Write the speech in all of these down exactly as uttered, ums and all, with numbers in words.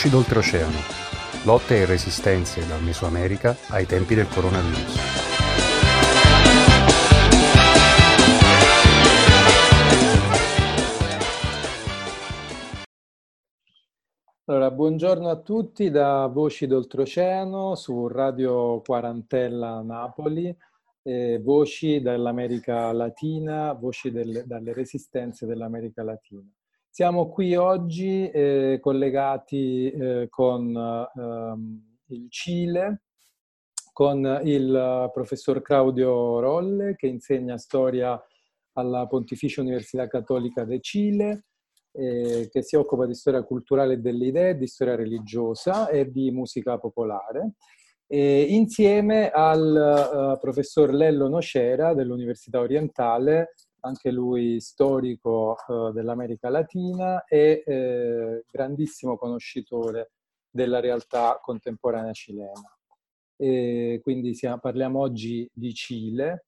Voci d'oltreoceano. Lotte e resistenze dal Mesoamerica ai tempi del coronavirus. Allora, buongiorno a tutti da Voci d'oltreoceano su Radio Quarantella Napoli, eh, voci dall'America Latina, voci delle, dalle resistenze dell'America Latina. Siamo qui oggi eh, collegati eh, con ehm, il Cile, con il professor Claudio Rolle, che insegna storia alla Pontificia Università Cattolica del Cile, eh, che si occupa di storia culturale delle idee, di storia religiosa e di musica popolare, e insieme al uh, professor Lello Nocera dell'Università Orientale, anche lui storico uh, dell'America Latina e eh, grandissimo conoscitore della realtà contemporanea cilena. E quindi siamo, parliamo oggi di Cile,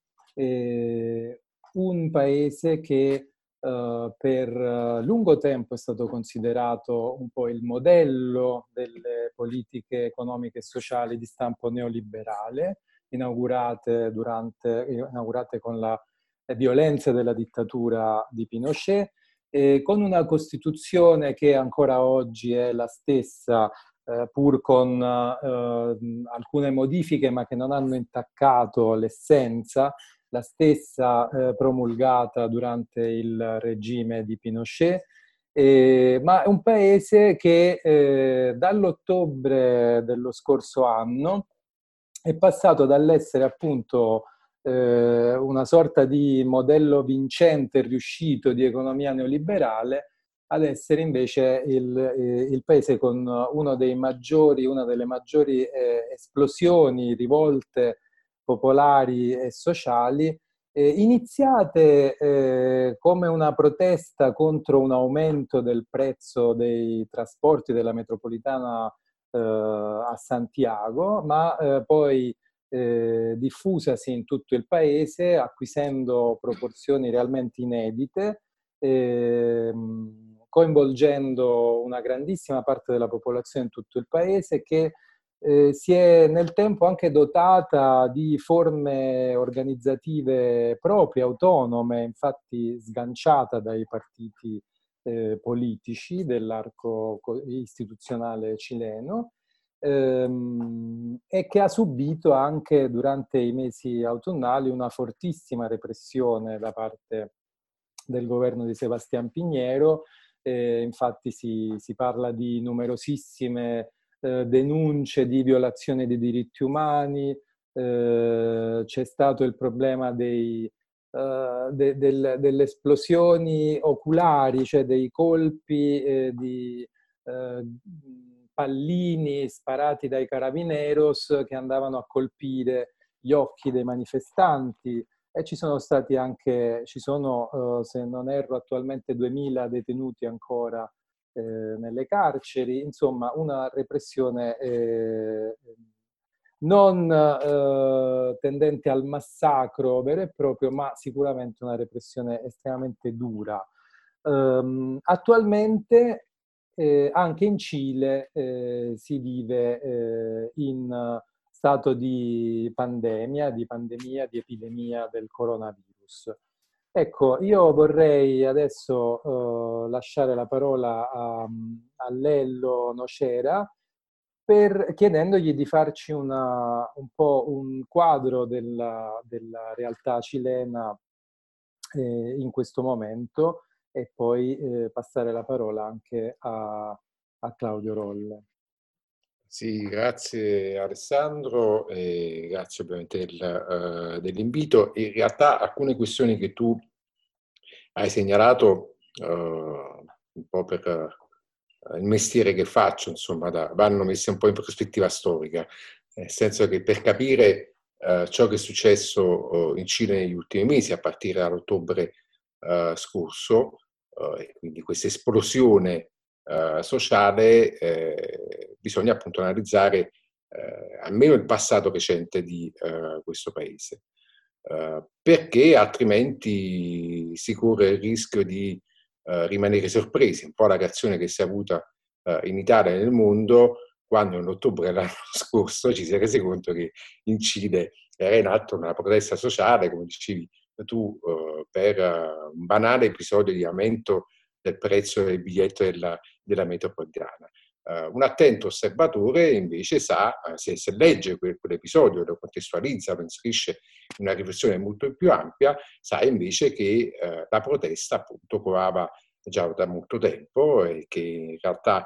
eh, un paese che Uh, per uh, lungo tempo è stato considerato un po' il modello delle politiche economiche e sociali di stampo neoliberale, inaugurate, durante, inaugurate con la violenza della dittatura di Pinochet, e con una Costituzione che ancora oggi è la stessa, eh, pur con uh, alcune modifiche, ma che non hanno intaccato l'essenza, la stessa eh, promulgata durante il regime di Pinochet, eh, ma è un paese che eh, dall'ottobre dello scorso anno è passato dall'essere appunto eh, una sorta di modello vincente e riuscito di economia neoliberale ad essere invece il, eh, il paese con uno dei maggiori, una delle maggiori eh, esplosioni, rivolte popolari e sociali, eh, iniziate eh, come una protesta contro un aumento del prezzo dei trasporti della metropolitana eh, a Santiago, ma eh, poi eh, diffusasi in tutto il paese, acquisendo proporzioni realmente inedite, eh, coinvolgendo una grandissima parte della popolazione in tutto il paese, che Eh, si è nel tempo anche dotata di forme organizzative proprie, autonome, infatti sganciata dai partiti eh, politici dell'arco istituzionale cileno, ehm, e che ha subito anche durante i mesi autunnali una fortissima repressione da parte del governo di Sebastián Piñero. Eh, infatti si, si parla di numerosissime Eh, denunce di violazione dei diritti umani, eh, c'è stato il problema dei, eh, de, del, delle esplosioni oculari, cioè dei colpi eh, di eh, pallini sparati dai carabineros che andavano a colpire gli occhi dei manifestanti, e ci sono stati anche, ci sono, eh, se non erro, attualmente duemila detenuti ancora Eh, nelle carceri, insomma una repressione eh, non eh, tendente al massacro vero e proprio, ma sicuramente una repressione estremamente dura. Um, attualmente eh, anche in Cile eh, si vive eh, in stato di pandemia, di pandemia, di epidemia del coronavirus. Ecco, io vorrei adesso uh, lasciare la parola a, a Lello Nocera, per, chiedendogli di farci una, un po' un quadro della, della realtà cilena eh, in questo momento, e poi eh, passare la parola anche a, a Claudio Rolle. Sì, grazie Alessandro, e grazie ovviamente del, uh, dell'invito. In realtà alcune questioni che tu hai segnalato, uh, un po' per uh, il mestiere che faccio, insomma, da, vanno messe un po' in prospettiva storica, nel senso che per capire uh, ciò che è successo uh, in Cile negli ultimi mesi, a partire dall'ottobre uh, scorso, uh, e quindi questa esplosione Uh, sociale, eh, bisogna appunto analizzare eh, almeno il passato recente di uh, questo paese, uh, perché altrimenti si corre il rischio di uh, rimanere sorpresi, un po' la reazione che si è avuta eh, in Italia e nel mondo, quando in ottobre dell'anno scorso ci si è resi conto che in Cile era in atto una protesta sociale, come dicevi tu, eh, per uh, un banale episodio di aumento del prezzo del biglietto della, della metropolitana. Uh, un attento osservatore invece sa, uh, se, se legge quel, quell'episodio, lo contestualizza, lo inserisce in una riflessione molto più ampia, sa invece che uh, la protesta appunto covava già da molto tempo e che in realtà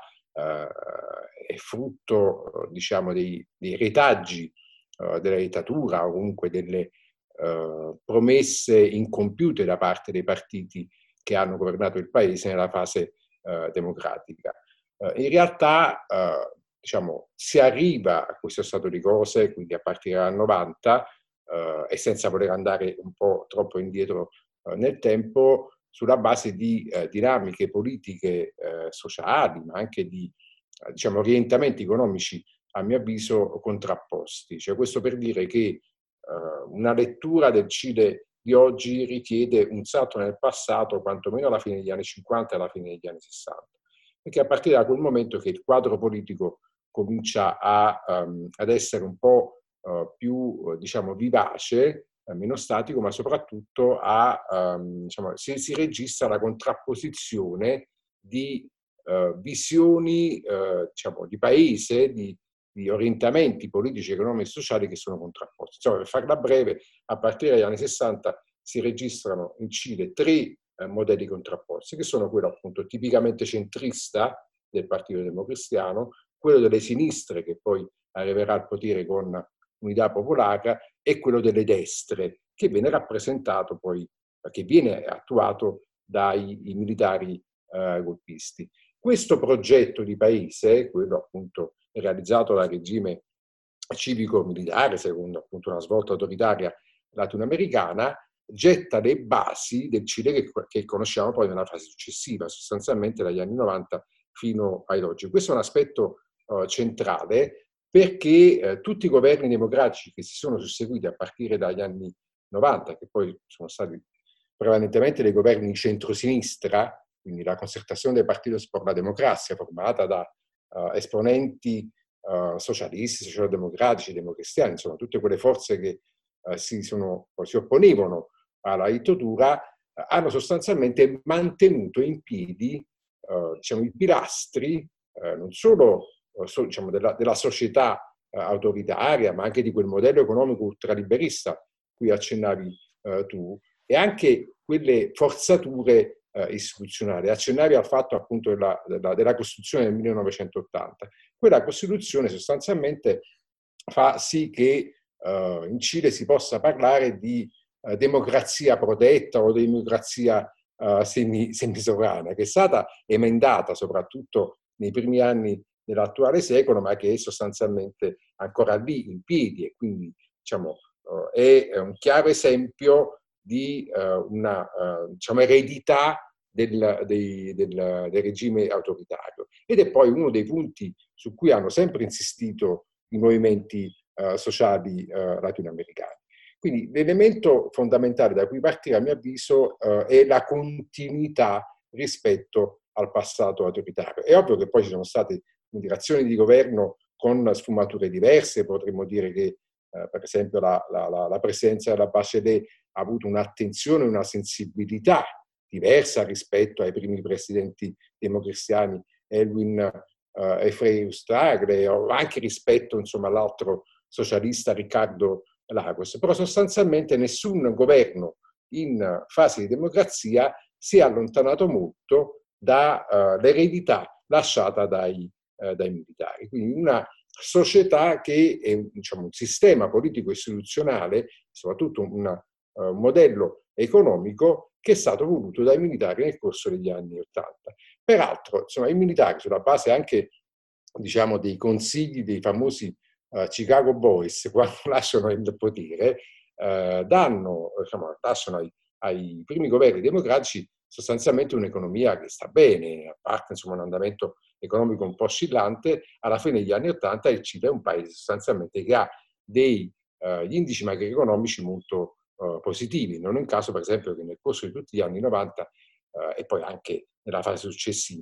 uh, è frutto, diciamo, dei, dei retaggi uh, della dittatura o comunque delle uh, promesse incompiute da parte dei partiti che hanno governato il paese nella fase uh, democratica. Uh, in realtà, uh, diciamo, si arriva a questo stato di cose, quindi a partire dal novanta, uh, e senza voler andare un po' troppo indietro uh, nel tempo, sulla base di uh, dinamiche politiche uh, sociali, ma anche di uh, diciamo, orientamenti economici, a mio avviso, contrapposti. Cioè, questo per dire che uh, una lettura del Cile di oggi richiede un salto nel passato, quantomeno alla fine degli anni cinquanta e alla fine degli anni sessanta. Perché a partire da quel momento che il quadro politico comincia a, um, ad essere un po' uh, più, uh, diciamo, vivace, uh, meno statico, ma soprattutto a, um, diciamo, si, si registra la contrapposizione di uh, visioni, uh, diciamo, di paese, di, di orientamenti politici, economici e sociali che sono contrapposti. Insomma, per farla breve, a partire dagli anni sessanta si registrano in Cile tre modelli contrapposti, che sono quello appunto tipicamente centrista del Partito Democristiano, quello delle sinistre che poi arriverà al potere con Unità Popolare e quello delle destre che viene rappresentato poi, che viene attuato dai militari eh, golpisti. Questo progetto di paese, quello appunto realizzato dal regime civico-militare secondo appunto una svolta autoritaria latinoamericana, getta le basi del Cile che, che conosciamo poi nella fase successiva, sostanzialmente dagli anni novanta fino ad oggi. Questo è un aspetto uh, centrale perché uh, tutti i governi democratici che si sono susseguiti a partire dagli anni novanta, che poi sono stati prevalentemente dei governi di centrosinistra, quindi la concertazione del Partito per la Democrazia, formata da uh, esponenti uh, socialisti, socialdemocratici, democristiani, insomma tutte quelle forze che uh, si, sono, si opponevano alla dittatura, eh, hanno sostanzialmente mantenuto in piedi eh, diciamo, i pilastri eh, non solo eh, so, diciamo, della, della società eh, autoritaria, ma anche di quel modello economico ultraliberista cui accennavi eh, tu, e anche quelle forzature eh, istituzionali. Accennavi al fatto appunto della, della, della Costituzione del millenovecentottanta. Quella Costituzione sostanzialmente fa sì che eh, in Cile si possa parlare di Uh, democrazia protetta o democrazia uh, semi, semisovrana, che è stata emendata soprattutto nei primi anni dell'attuale secolo, ma che è sostanzialmente ancora lì in piedi e quindi diciamo, uh, è un chiaro esempio di uh, una uh, diciamo, eredità del, dei, del, del regime autoritario. Ed è poi uno dei punti su cui hanno sempre insistito i movimenti uh, sociali uh, latinoamericani. Quindi l'elemento fondamentale da cui partire, a mio avviso, eh, è la continuità rispetto al passato autoritario. È ovvio che poi ci sono state azioni di governo con sfumature diverse, potremmo dire che eh, per esempio la, la, la presidenza della Bachelet ha avuto un'attenzione, una sensibilità diversa rispetto ai primi presidenti democristiani, Elwin eh, e Frei Stragle, o anche rispetto insomma, all'altro socialista Riccardo Lagos, però sostanzialmente nessun governo in fase di democrazia si è allontanato molto dall'eredità uh, lasciata dai, uh, dai militari. Quindi una società che è diciamo, un sistema politico-istituzionale, soprattutto una, uh, un modello economico che è stato voluto dai militari nel corso degli anni Ottanta. Peraltro, insomma, i militari, sulla base anche diciamo, dei consigli dei famosi Uh, Chicago Boys, quando lasciano il potere, uh, danno, diciamo, lasciano ai, ai primi governi democratici sostanzialmente un'economia che sta bene, a parte insomma, un andamento economico un po' oscillante. Alla fine degli anni Ottanta il Cile è un paese sostanzialmente che ha degli uh, indici macroeconomici molto uh, positivi. Non è un caso, per esempio, che nel corso di tutti gli anni novanta uh, e poi anche nella fase successiva,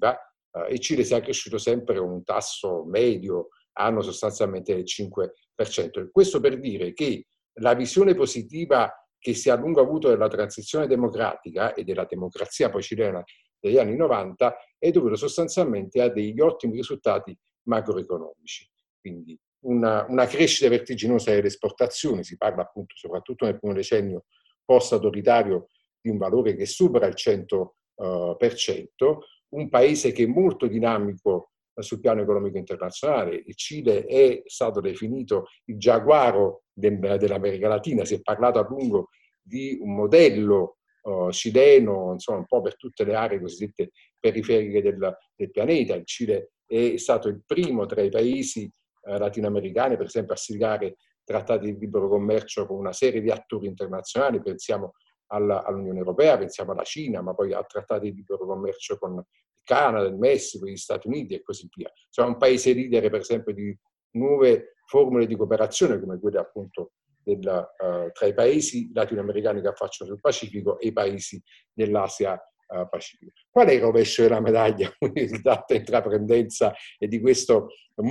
Uh, il Cile si è cresciuto sempre con un tasso medio anno sostanzialmente del cinque per cento. E questo per dire che la visione positiva che si è a lungo avuto della transizione democratica e della democrazia poi cilena degli anni novanta è dovuta sostanzialmente a degli ottimi risultati macroeconomici. Quindi una, una crescita vertiginosa delle esportazioni, si parla appunto soprattutto nel primo decennio post-autoritario di un valore che supera il cento per cento, un paese che è molto dinamico sul piano economico internazionale. Il Cile è stato definito il giaguaro dell'America Latina, si è parlato a lungo di un modello uh, cileno, insomma un po' per tutte le aree cosiddette periferiche del, del pianeta. Il Cile è stato il primo tra i paesi uh, latinoamericani, per esempio, a siglare trattati di libero commercio con una serie di attori internazionali, pensiamo all'Unione Europea, pensiamo alla Cina, ma poi a trattati di libero commercio con il Canada, il Messico, gli Stati Uniti e così via. Cioè un paese leader, per esempio, di nuove formule di cooperazione come quelle appunto del, uh, tra i paesi latinoamericani che affacciano sul Pacifico e i paesi dell'Asia uh, Pacifico. Qual è il rovescio della medaglia di tanta intraprendenza e di questo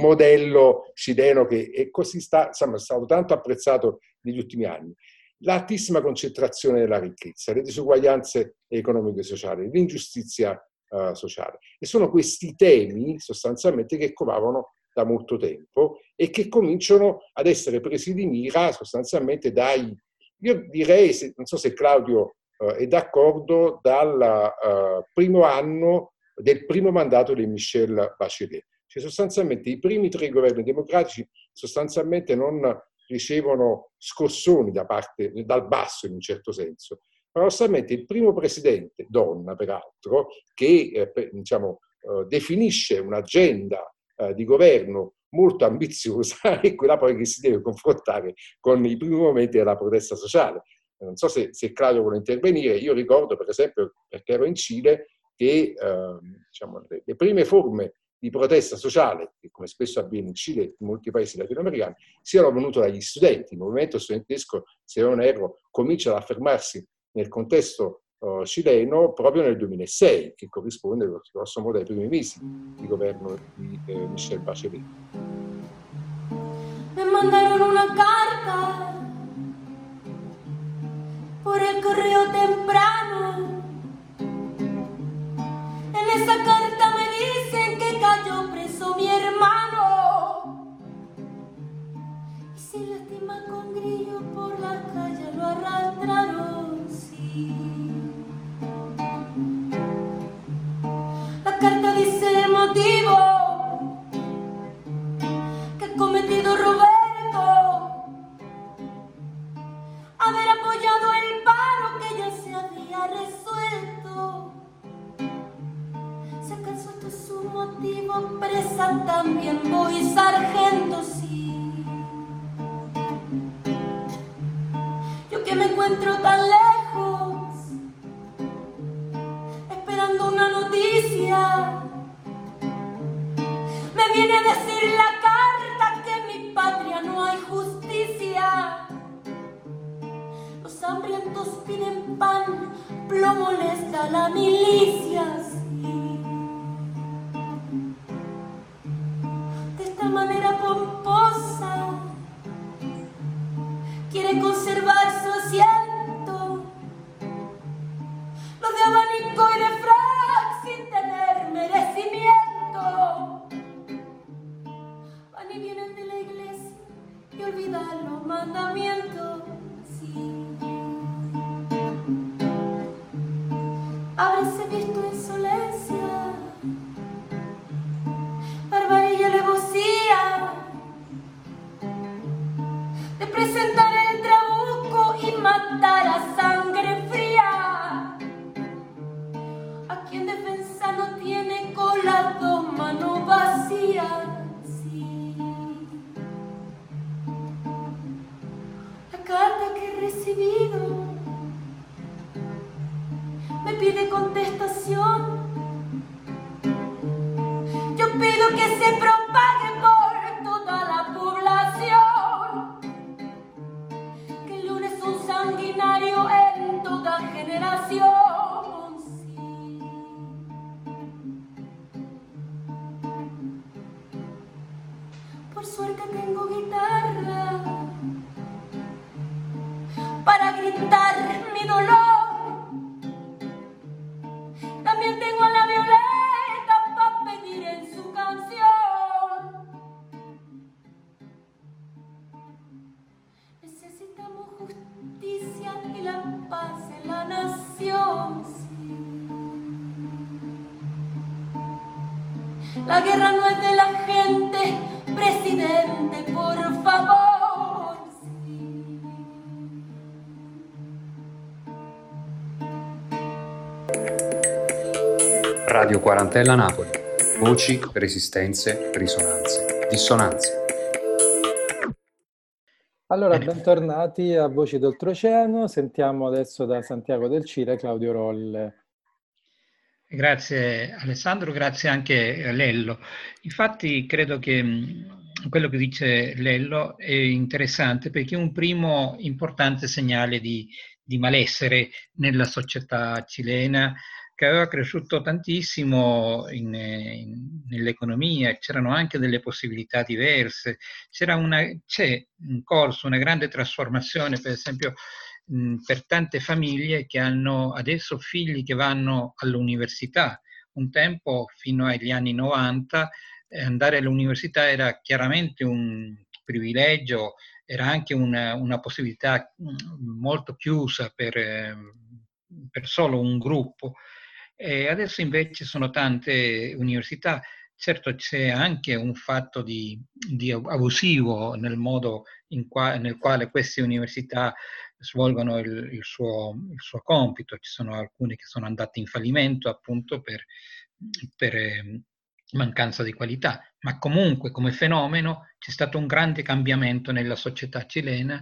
modello cileno che è così sta, insomma, è stato tanto apprezzato negli ultimi anni? L'altissima concentrazione della ricchezza, le disuguaglianze economiche e sociali, l'ingiustizia uh, sociale. E sono questi temi sostanzialmente che covavano da molto tempo e che cominciano ad essere presi di mira sostanzialmente dai, io direi, se, non so se Claudio uh, è d'accordo, dal uh, primo anno del primo mandato di Michelle Bachelet. Cioè sostanzialmente i primi tre governi democratici sostanzialmente non ricevono scossoni da parte, dal basso in un certo senso. Paradossalmente il primo presidente, donna peraltro, che eh, diciamo, eh, definisce un'agenda eh, di governo molto ambiziosa è quella poi che si deve confrontare con i primi momenti della protesta sociale. Non so se, se Claudio vuole intervenire, io ricordo per esempio, perché ero in Cile, che eh, diciamo, le, le prime forme di protesta sociale, che come spesso avviene in Cile e in molti paesi latinoamericani, siano venuto dagli studenti. Il movimento studentesco, se non erro, comincia ad affermarsi nel contesto uh, cileno proprio nel duemilasei, che corrisponde grosso modo ai primi mesi di governo di eh, Michelle Bachelet. Me mandaron una carta por el correo temprano. En esa carta me dicen que cayó preso mi hermano y se lastima con grillo por la calle lo arrastraron, sí. La carta dice el motivo que ha cometido Roberto, haber apoyado el paro que ya se había resuelto. Sacan suelto su motivo, presa también voy, sargento, sí. Yo que me encuentro tan lejos, esperando una noticia, me viene a decir la carta que en mi patria no hay justicia. Los hambrientos piden pan, plomo les da la milicia, sí. De esta manera pomposa quiere conservar su asiento, lo de abanico y de frac sin tener merecimiento. Van y vienen de la iglesia y olvidan los mandamientos, sí. Habrése visto insolencia, barbarie y alevosía de presentar el trabuco y matar a sangre fría a quien defensa no tiene con las dos manos vacías, sí. La carta que he recibido me pide contestación. Yo pido que se propague por toda la población que el lunes es un sanguinario en toda generación, sí. pintar mi dolor. También tengo a la Violeta para pedir en su canción. Necesitamos justicia y la paz en la nación. Sí. La guerra no es de la gente, presidente, por favor. Sí. Radio Quarantella Napoli. Voci, resistenze, risonanze, dissonanze. Allora, bentornati a Voci d'Oltreoceano. Sentiamo adesso da Santiago del Cile Claudio Rolle. Grazie Alessandro, grazie anche a Lello. Infatti credo che mh, quello che dice Lello è interessante perché è un primo importante segnale di, di malessere nella società cilena, che aveva cresciuto tantissimo in, in, nell'economia, c'erano anche delle possibilità diverse, c'era una, c'è in corso una grande trasformazione, per esempio mh, per tante famiglie che hanno adesso figli che vanno all'università. Un tempo, fino agli anni novanta, eh, andare all'università era chiaramente un privilegio, era anche una, una possibilità mh, molto chiusa per, eh, per solo un gruppo. E adesso invece sono tante università. Certo c'è anche un fatto di, di abusivo nel modo in qua, nel quale queste università svolgono il, il, suo, il suo compito. Ci sono alcune che sono andate in fallimento appunto per, per eh, mancanza di qualità, ma comunque come fenomeno c'è stato un grande cambiamento nella società cilena.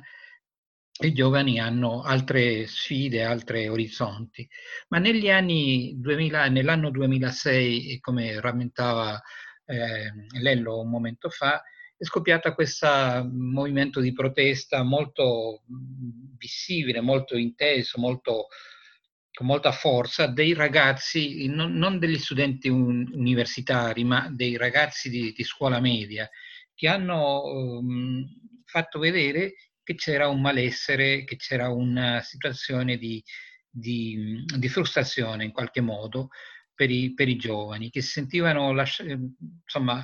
I giovani hanno altre sfide, altri orizzonti. Ma negli anni duemila, nell'anno duemilasei, come rammentava eh, Lello un momento fa, è scoppiato questo movimento di protesta molto visibile, molto inteso, molto, con molta forza, dei ragazzi, non, non degli studenti un, universitari, ma dei ragazzi di, di scuola media, che hanno um, fatto vedere che c'era un malessere, che c'era una situazione di, di, di frustrazione in qualche modo per i, per i giovani, che si sentivano lasci, insomma,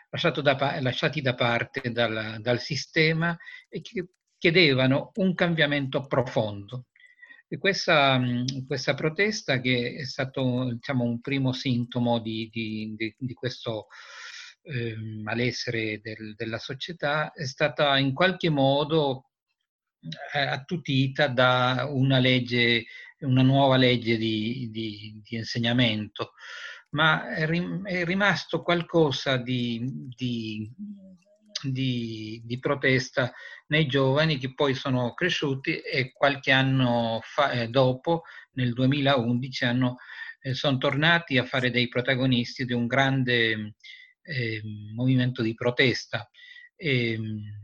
da, lasciati da parte dal, dal sistema e che chiedevano un cambiamento profondo. E questa, questa protesta, che è stato diciamo, un primo sintomo di, di, di, di questo eh, malessere del, della società, è stata in qualche modo attutita da una legge, una nuova legge di, di, di insegnamento, ma è rimasto qualcosa di, di, di, di protesta nei giovani, che poi sono cresciuti e qualche anno fa, eh, dopo, nel duemilaundici, hanno, eh, sono tornati a fare dei protagonisti di un grande eh, movimento di protesta. E,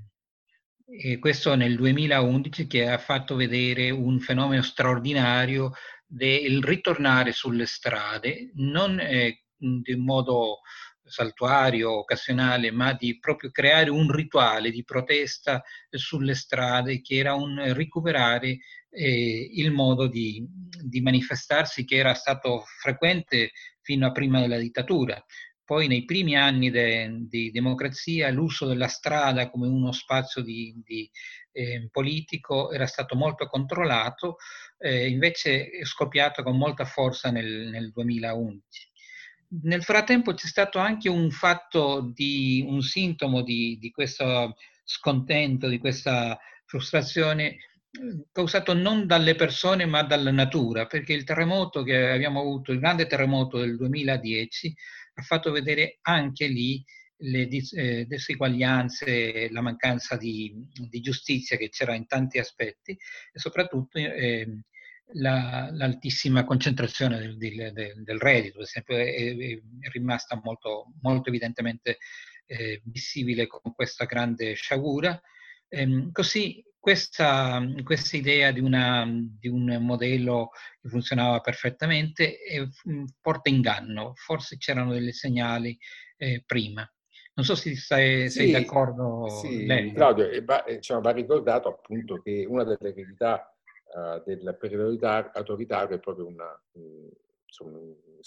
E questo nel duemilaundici, che ha fatto vedere un fenomeno straordinario del ritornare sulle strade, non eh, in modo saltuario, occasionale, ma di proprio creare un rituale di protesta sulle strade, che era un recuperare eh, il modo di, di manifestarsi che era stato frequente fino a prima della dittatura. Poi nei primi anni de, di democrazia l'uso della strada come uno spazio di, di, eh, politico era stato molto controllato, eh, invece è scoppiato con molta forza nel, nel duemilaundici. Nel frattempo c'è stato anche un fatto, di, un sintomo di, di questo scontento, di questa frustrazione, causato non dalle persone ma dalla natura, perché il terremoto che abbiamo avuto, il grande terremoto del duemiladieci, ha fatto vedere anche lì le eh, diseguaglianze, la mancanza di, di giustizia che c'era in tanti aspetti, e soprattutto eh, la, l'altissima concentrazione del, del, del reddito, per esempio, è, è rimasta molto, molto evidentemente eh, visibile con questa grande sciagura. Ehm, così questa, questa idea di, una, di un modello che funzionava perfettamente eh, porta inganno. Forse c'erano dei segnali eh, prima. Non so se sei, sì, sei d'accordo. Sì, Lello. Claudio, e va, diciamo, va ricordato appunto che una delle eredità uh, del periodo autoritario è proprio una, um, insomma,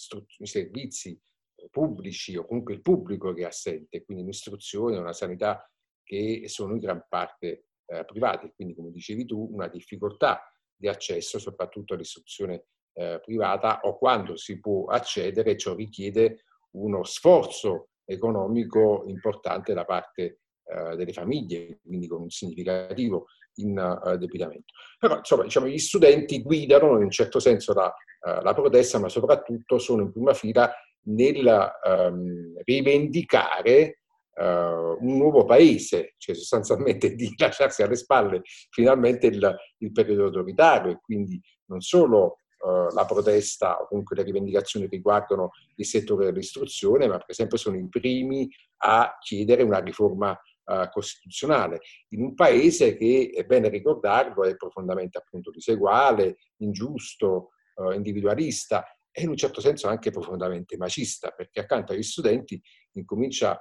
i servizi pubblici o comunque il pubblico che è assente, quindi un'istruzione, una sanità che sono in gran parte uh, private, quindi come dicevi tu una difficoltà di accesso soprattutto all'istruzione uh, privata, o quando si può accedere ciò richiede uno sforzo economico importante da parte uh, delle famiglie, quindi con un significativo indebitamento. Però insomma, diciamo, gli studenti guidano in un certo senso la, uh, la protesta, ma soprattutto sono in prima fila nel um, rivendicare uh, un nuovo paese, cioè sostanzialmente di lasciarsi alle spalle finalmente il, il periodo autoritario, e quindi non solo uh, la protesta o comunque le rivendicazioni riguardano il settore dell'istruzione, ma per esempio sono i primi a chiedere una riforma Uh, costituzionale, in un paese che, è bene ricordarlo, è profondamente appunto diseguale, ingiusto, uh, individualista e in un certo senso anche profondamente macista, perché accanto agli studenti incomincia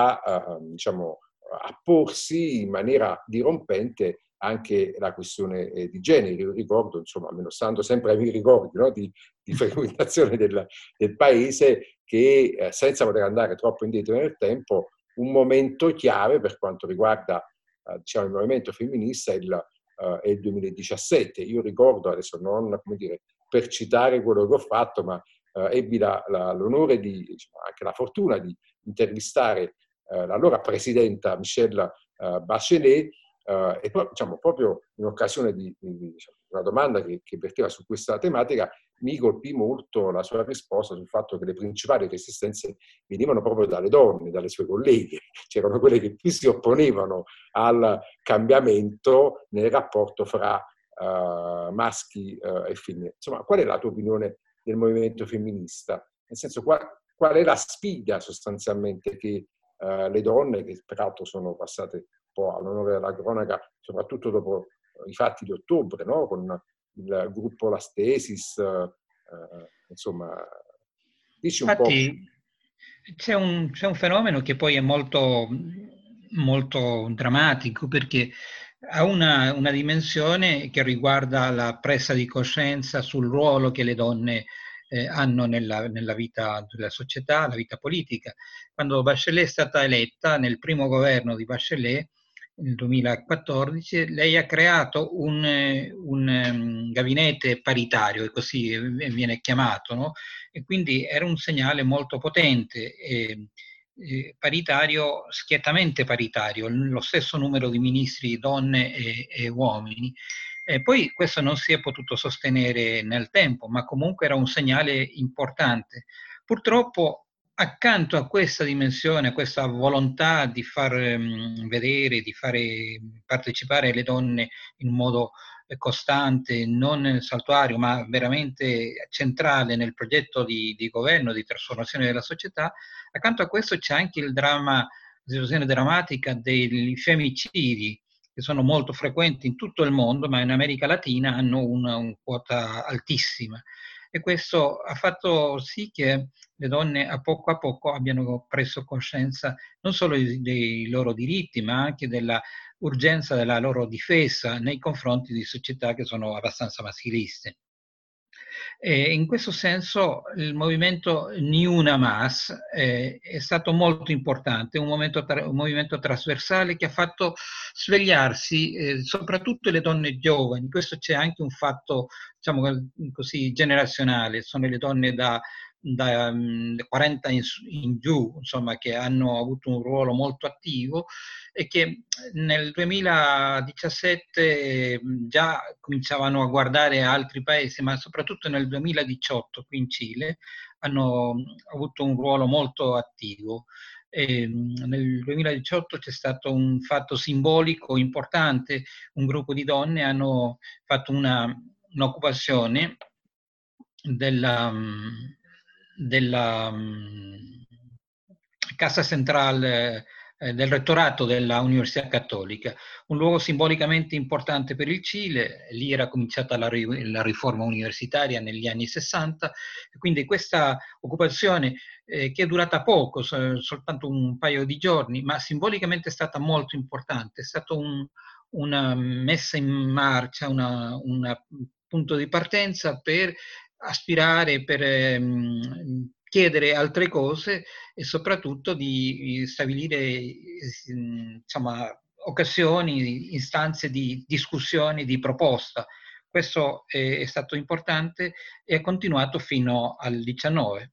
a, uh, diciamo, a porsi in maniera dirompente anche la questione eh, di genere. Io ricordo, insomma, almeno stando sempre ai miei ricordi, no, di, di frequentazione del, del paese, che eh, senza voler andare troppo indietro nel tempo, un momento chiave per quanto riguarda uh, diciamo, il movimento femminista è il, uh, è il duemiladiciassette. Io ricordo, adesso non come dire, per citare quello che ho fatto, ma uh, ebbi la, la, l'onore di, diciamo, anche la fortuna di intervistare uh, l'allora presidenta Michelle uh, Bachelet, uh, e poi, diciamo, proprio in occasione di, di diciamo, una domanda che, che verteva su questa tematica, mi colpì molto la sua risposta sul fatto che le principali resistenze venivano proprio dalle donne, dalle sue colleghe. C'erano quelle che più si opponevano al cambiamento nel rapporto fra uh, maschi uh, e femmine. Insomma, qual è la tua opinione del movimento femminista? Nel senso, qual, qual è la sfida sostanzialmente che uh, le donne, che peraltro sono passate un po' all'onore della cronaca, soprattutto dopo i fatti di ottobre, no? Con il gruppo La Stesis, eh, insomma, dici un Infatti, po'. C'è un, c'è un fenomeno che poi è molto, molto drammatico, perché ha una, una dimensione che riguarda la presa di coscienza sul ruolo che le donne eh, hanno nella, nella vita della società, la vita politica. Quando Bachelet è stata eletta, nel primo governo di Bachelet, nel duemilaquattordici, lei ha creato un, un um, gabinete paritario, e così viene chiamato, no? E quindi era un segnale molto potente, eh, eh, paritario, schiettamente paritario, lo stesso numero di ministri donne e, e uomini. E poi questo non si è potuto sostenere nel tempo, ma comunque era un segnale importante. Purtroppo, accanto a questa dimensione, a questa volontà di far um, vedere, di fare partecipare le donne in un modo eh, costante, non saltuario, ma veramente centrale nel progetto di, di governo, di trasformazione della società, accanto a questo c'è anche il dramma, la situazione drammatica dei femminicidi, che sono molto frequenti in tutto il mondo, ma in America Latina hanno una, una quota altissima. E questo ha fatto sì che le donne a poco a poco abbiano preso coscienza non solo dei, dei loro diritti, ma anche della urgenza della loro difesa nei confronti di società che sono abbastanza maschiliste. E in questo senso il movimento Ni Una Más eh, è stato molto importante, un movimento, tra, un movimento trasversale che ha fatto svegliarsi eh, soprattutto le donne giovani. Questo c'è anche un fatto, diciamo così, generazionale, sono le donne da da um, quaranta in, in giù, insomma, che hanno avuto un ruolo molto attivo e che nel duemiladiciassette già cominciavano a guardare altri paesi, ma soprattutto nel duemiladiciotto qui in Cile hanno avuto un ruolo molto attivo. E nel duemiladiciotto c'è stato un fatto simbolico importante, un gruppo di donne hanno fatto una, un'occupazione della della um, Casa Centrale eh, del rettorato della Università Cattolica, un luogo simbolicamente importante per il Cile. Lì era cominciata la, la riforma universitaria negli anni sessanta, e quindi questa occupazione eh, che è durata poco, so, soltanto un paio di giorni, ma simbolicamente è stata molto importante, è stato un, una messa in marcia, una, una punto di partenza per aspirare, per ehm, chiedere altre cose e soprattutto di stabilire insomma, occasioni, istanze di discussioni, di proposta. Questo è, è stato importante e è continuato fino al diciannove.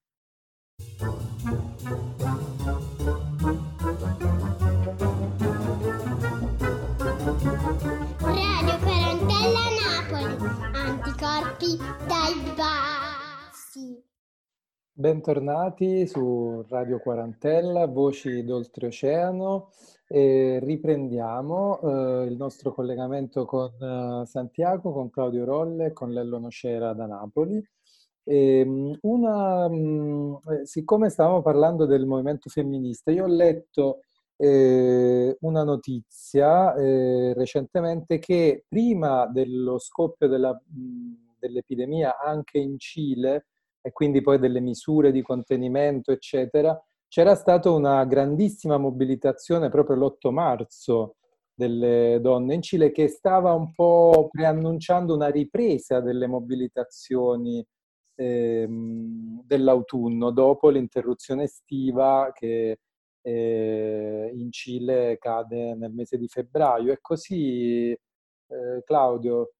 Radio Quarantella Napoli, anticorpi dai bassi. Bentornati su Radio Quarantella, Voci d'Oltreoceano. E riprendiamo eh, il nostro collegamento con eh, Santiago, con Claudio Rolle e con Lello Nocera da Napoli. E, una, mh, siccome stavamo parlando del movimento femminista, io ho letto eh, una notizia eh, recentemente che prima dello scoppio della, mh, dell'epidemia anche in Cile, e quindi poi delle misure di contenimento, eccetera, c'era stata una grandissima mobilitazione proprio l'otto marzo delle donne in Cile, che stava un po' preannunciando una ripresa delle mobilitazioni ehm, dell'autunno, dopo l'interruzione estiva che eh, in Cile cade nel mese di febbraio. È così, eh, Claudio?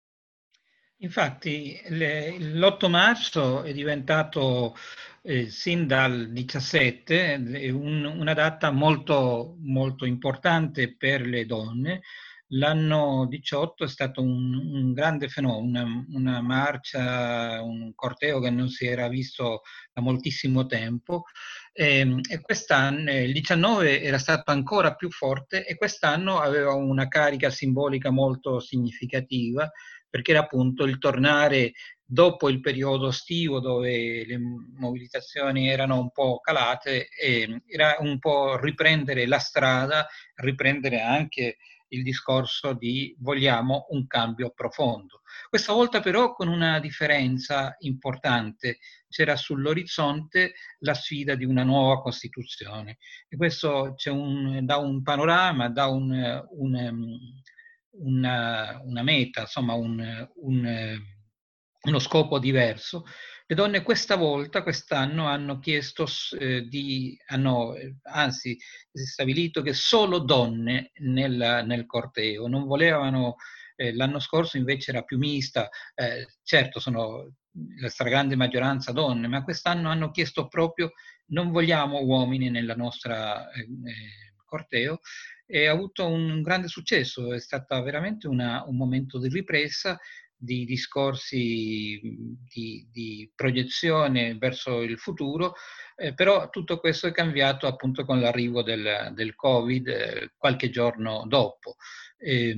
Infatti l'otto marzo è diventato eh, sin dal diciassette un, una data molto, molto importante per le donne. L'anno diciotto è stato un, un grande fenomeno, una, una marcia, un corteo che non si era visto da moltissimo tempo e, e quest'anno, il diciannove era stato ancora più forte e quest'anno aveva una carica simbolica molto significativa, perché era appunto il tornare dopo il periodo estivo dove le mobilitazioni erano un po' calate, e era un po' riprendere la strada, riprendere anche il discorso di vogliamo un cambio profondo. Questa volta però con una differenza importante: c'era sull'orizzonte la sfida di una nuova Costituzione, e questo c'è un, dà un panorama, dà un, un Una, una meta, insomma un, un, uno scopo diverso. Le donne questa volta, quest'anno, hanno chiesto eh, di, hanno anzi stabilito che solo donne nel, nel corteo, non volevano, eh, l'anno scorso invece era più mista, eh, certo sono la stragrande maggioranza donne, ma quest'anno hanno chiesto proprio non vogliamo uomini nella nostra eh, corteo, e ha avuto un grande successo. È stato veramente una, un momento di ripresa, di discorsi di, di proiezione verso il futuro, eh, però tutto questo è cambiato appunto con l'arrivo del, del Covid eh, qualche giorno dopo. E,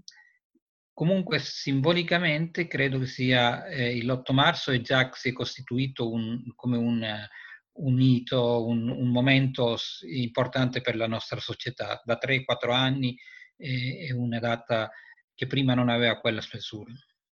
comunque simbolicamente credo che sia eh, l'otto marzo e già si è costituito un, come un un hito, un, un momento importante per la nostra società. Da tre quattro anni è, è una data che prima non aveva quella spessura.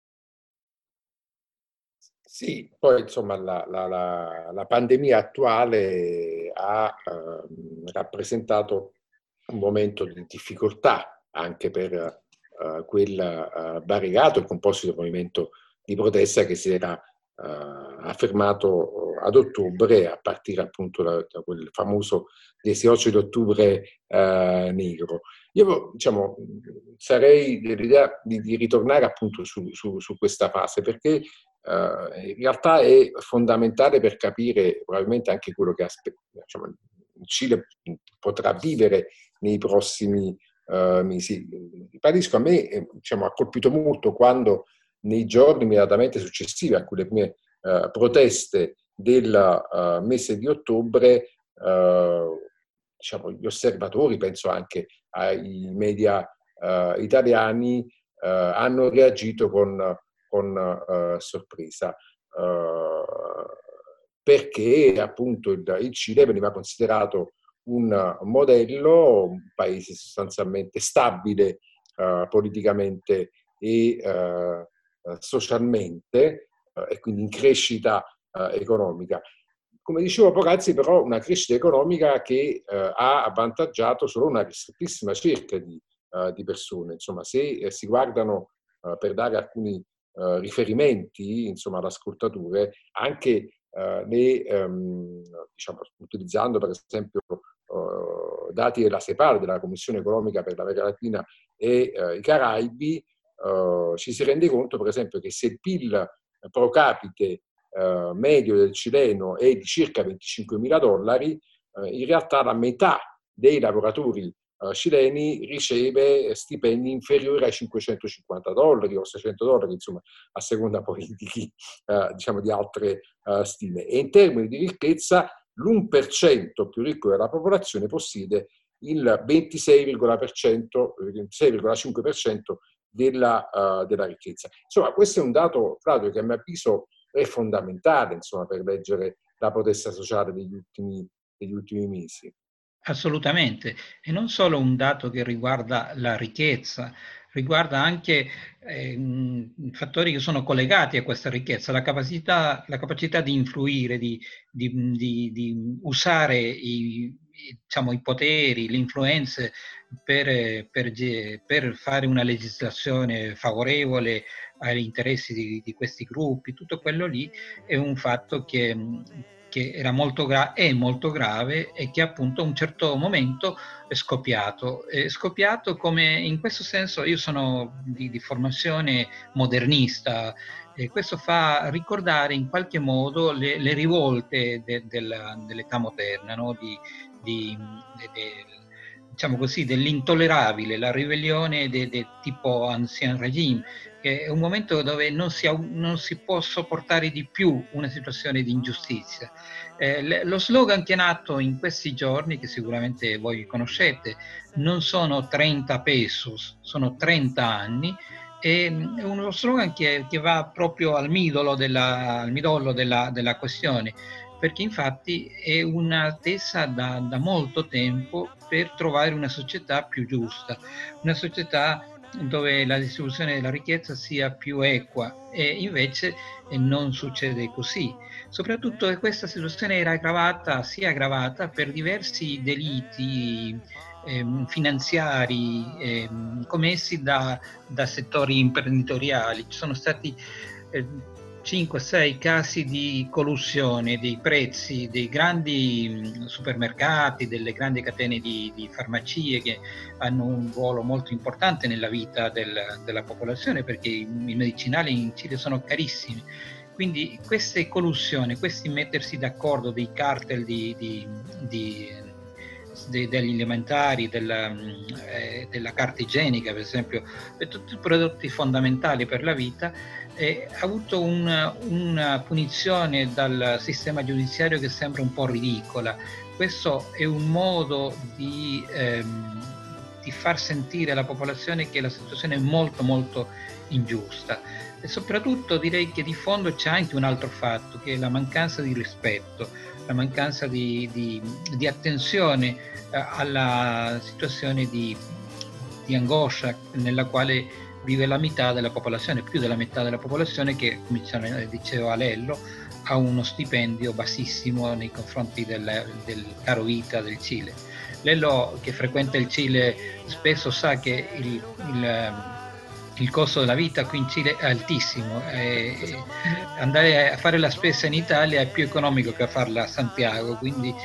Sì, poi insomma la, la, la, la pandemia attuale ha eh, rappresentato un momento di difficoltà anche per eh, quel eh, variegato e composito movimento di protesta che si era Uh, affermato ad ottobre, a partire appunto da, da quel famoso diciotto di ottobre uh, negro. Io diciamo, sarei dell'idea di, di ritornare appunto su, su, su questa fase, perché uh, in realtà è fondamentale per capire probabilmente anche quello che aspe- diciamo, il Cile potrà vivere nei prossimi uh, mesi. Ribadisco, a me diciamo, ha colpito molto quando nei giorni immediatamente successivi a quelle prime uh, proteste del uh, mese di ottobre, uh, diciamo, gli osservatori, penso anche ai media uh, italiani, uh, hanno reagito con, con uh, sorpresa, uh, perché appunto il, il Cile veniva considerato un modello, un paese sostanzialmente stabile uh, politicamente e uh, socialmente eh, e quindi in crescita eh, economica. Come dicevo poc'anzi, però, una crescita economica che eh, ha avvantaggiato solo una ristrettissima cerchia di uh, di persone. Insomma, se eh, si guardano, uh, per dare alcuni uh, riferimenti, insomma, all'ascoltatore, anche uh, le, um, diciamo, utilizzando per esempio uh, dati della SEPAL, della Commissione Economica per l'America Latina e uh, i Caraibi, uh, ci si rende conto per esempio che se il P I L pro capite uh, medio del cileno è di circa venticinquemila dollari, uh, in realtà la metà dei lavoratori uh, cileni riceve stipendi inferiori ai cinquecentocinquanta dollari o seicento dollari, insomma, a seconda poi di chi, uh, diciamo, di altre uh, stime. E in termini di ricchezza, l'uno per cento più ricco della popolazione possiede il ventisei virgola cinque per cento della, uh, della ricchezza. Insomma, questo è un dato, Flavio, che a mio avviso è fondamentale, insomma, per leggere la protesta sociale degli ultimi, degli ultimi mesi. Assolutamente, e non solo un dato che riguarda la ricchezza, riguarda anche eh, fattori che sono collegati a questa ricchezza, la capacità, la capacità di influire, di, di, di, di usare i, diciamo, i poteri, le influenze per, per, per fare una legislazione favorevole agli interessi di, di questi gruppi. Tutto quello lì è un fatto che che era molto gra- è molto grave e che appunto a un certo momento è scoppiato. È scoppiato come, in questo senso, io sono di, di formazione modernista e questo fa ricordare in qualche modo le, le rivolte de, della, dell'età moderna, no? di, di, de, de, diciamo così, dell'intollerabile, la ribellione del de tipo ancien régime, che è un momento dove non si, ha, non si può sopportare di più una situazione di ingiustizia. Eh, lo slogan che è nato in questi giorni, che sicuramente voi conoscete, non sono trenta pesos, sono trenta anni, è uno slogan che, che va proprio al midollo della, al midollo della, della questione, perché infatti è un'attesa da, da molto tempo per trovare una società più giusta, una società dove la distribuzione della ricchezza sia più equa, e invece non succede così. Soprattutto questa situazione era aggravata, si è aggravata per diversi delitti eh, finanziari eh, commessi da, da settori imprenditoriali. Ci sono stati eh, cinque sei casi di collusione dei prezzi dei grandi supermercati, delle grandi catene di, di farmacie che hanno un ruolo molto importante nella vita del, della popolazione, perché i, i medicinali in Cile sono carissimi. Quindi queste collusioni, questi mettersi d'accordo dei cartel di, di, di, de, degli alimentari, della, eh, della carta igienica per esempio, per tutti i prodotti fondamentali per la vita, Eh, ha avuto una, una punizione dal sistema giudiziario che sembra un po' ridicola. Questo è un modo di, ehm, di far sentire alla popolazione che la situazione è molto molto ingiusta, e soprattutto direi che di fondo c'è anche un altro fatto, che è la mancanza di rispetto, la mancanza di, di, di attenzione eh, alla situazione di, di angoscia nella quale vive la metà della popolazione, più della metà della popolazione, che, come diceva Lello, ha uno stipendio bassissimo nei confronti del, del caro vita del Cile. Lello, che frequenta il Cile spesso, sa che il, il, il costo della vita qui in Cile è altissimo, e andare a fare la spesa in Italia è più economico che farla a Santiago, quindi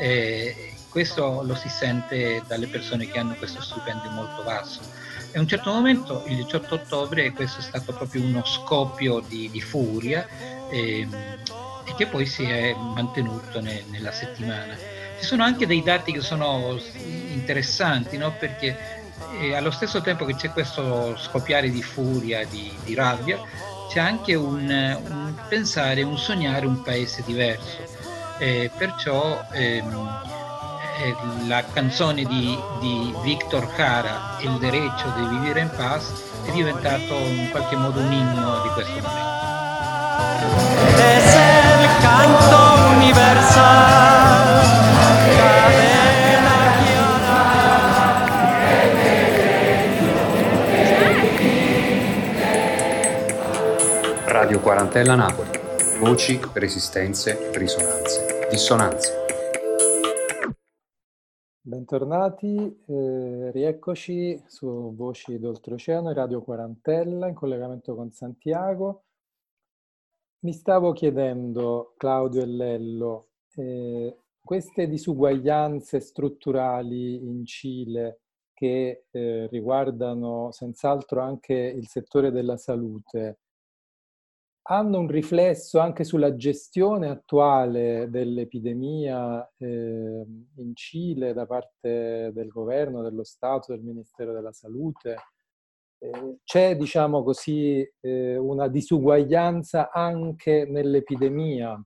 eh, questo lo si sente dalle persone che hanno questo stipendio molto basso. E a un certo momento, il diciotto ottobre, questo è stato proprio uno scoppio di, di furia eh, e che poi si è mantenuto ne, nella settimana. Ci sono anche dei dati che sono interessanti, no? Perché eh, allo stesso tempo che c'è questo scoppiare di furia, di, di rabbia, c'è anche un, un pensare, un sognare un paese diverso. Eh, perciò ehm, la canzone di, di Víctor Jara, Il derecho de vivir en paz, è diventato in qualche modo un inno di questo momento. Es el canto universal, cadena Radio Quarantella Napoli. Voci, resistenze, risonanze, dissonanze. Bentornati, eh, rieccoci su Voci d'Oltreoceano e Radio Quarantella in collegamento con Santiago. Mi stavo chiedendo, Claudio e Lello, eh, queste disuguaglianze strutturali in Cile che eh, riguardano senz'altro anche il settore della salute, hanno un riflesso anche sulla gestione attuale dell'epidemia eh, in Cile da parte del governo, dello Stato, del Ministero della Salute? Eh, c'è, diciamo così, eh, una disuguaglianza anche nell'epidemia?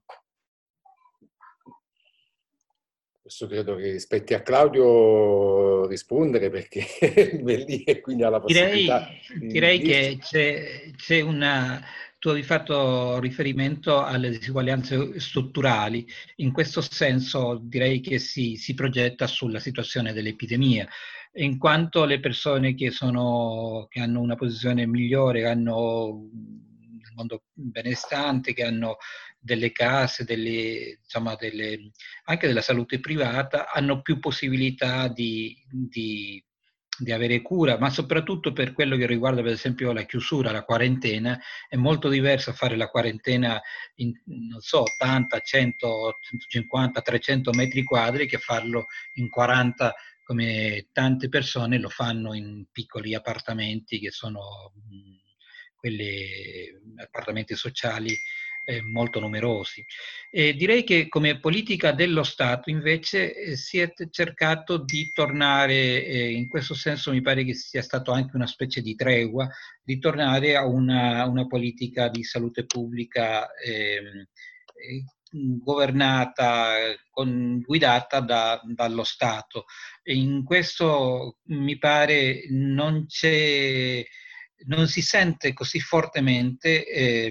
Questo credo che spetti a Claudio rispondere, perché è lì e quindi ha la possibilità. Direi, direi che c'è, c'è una... Tu hai fatto riferimento alle disuguaglianze strutturali. In questo senso direi che si, si progetta sulla situazione dell'epidemia, in quanto le persone che, sono, che hanno una posizione migliore, che hanno il mondo benestante, che hanno delle case, delle, insomma, delle, anche della salute privata, hanno più possibilità di, di di avere cura, ma soprattutto per quello che riguarda per esempio la chiusura, la quarantena. È molto diverso fare la quarantena in, non so, ottanta, cento, centocinquanta, trecento metri quadri che farlo in quaranta, come tante persone lo fanno in piccoli appartamenti che sono mh, quelli appartamenti sociali eh, molto numerosi. E direi che come politica dello Stato invece eh, si è cercato di tornare, eh, in questo senso mi pare che sia stato anche una specie di tregua, di tornare a una, una politica di salute pubblica eh, eh, governata, con, guidata da, dallo Stato. E in questo mi pare non c'è, non si sente così fortemente eh,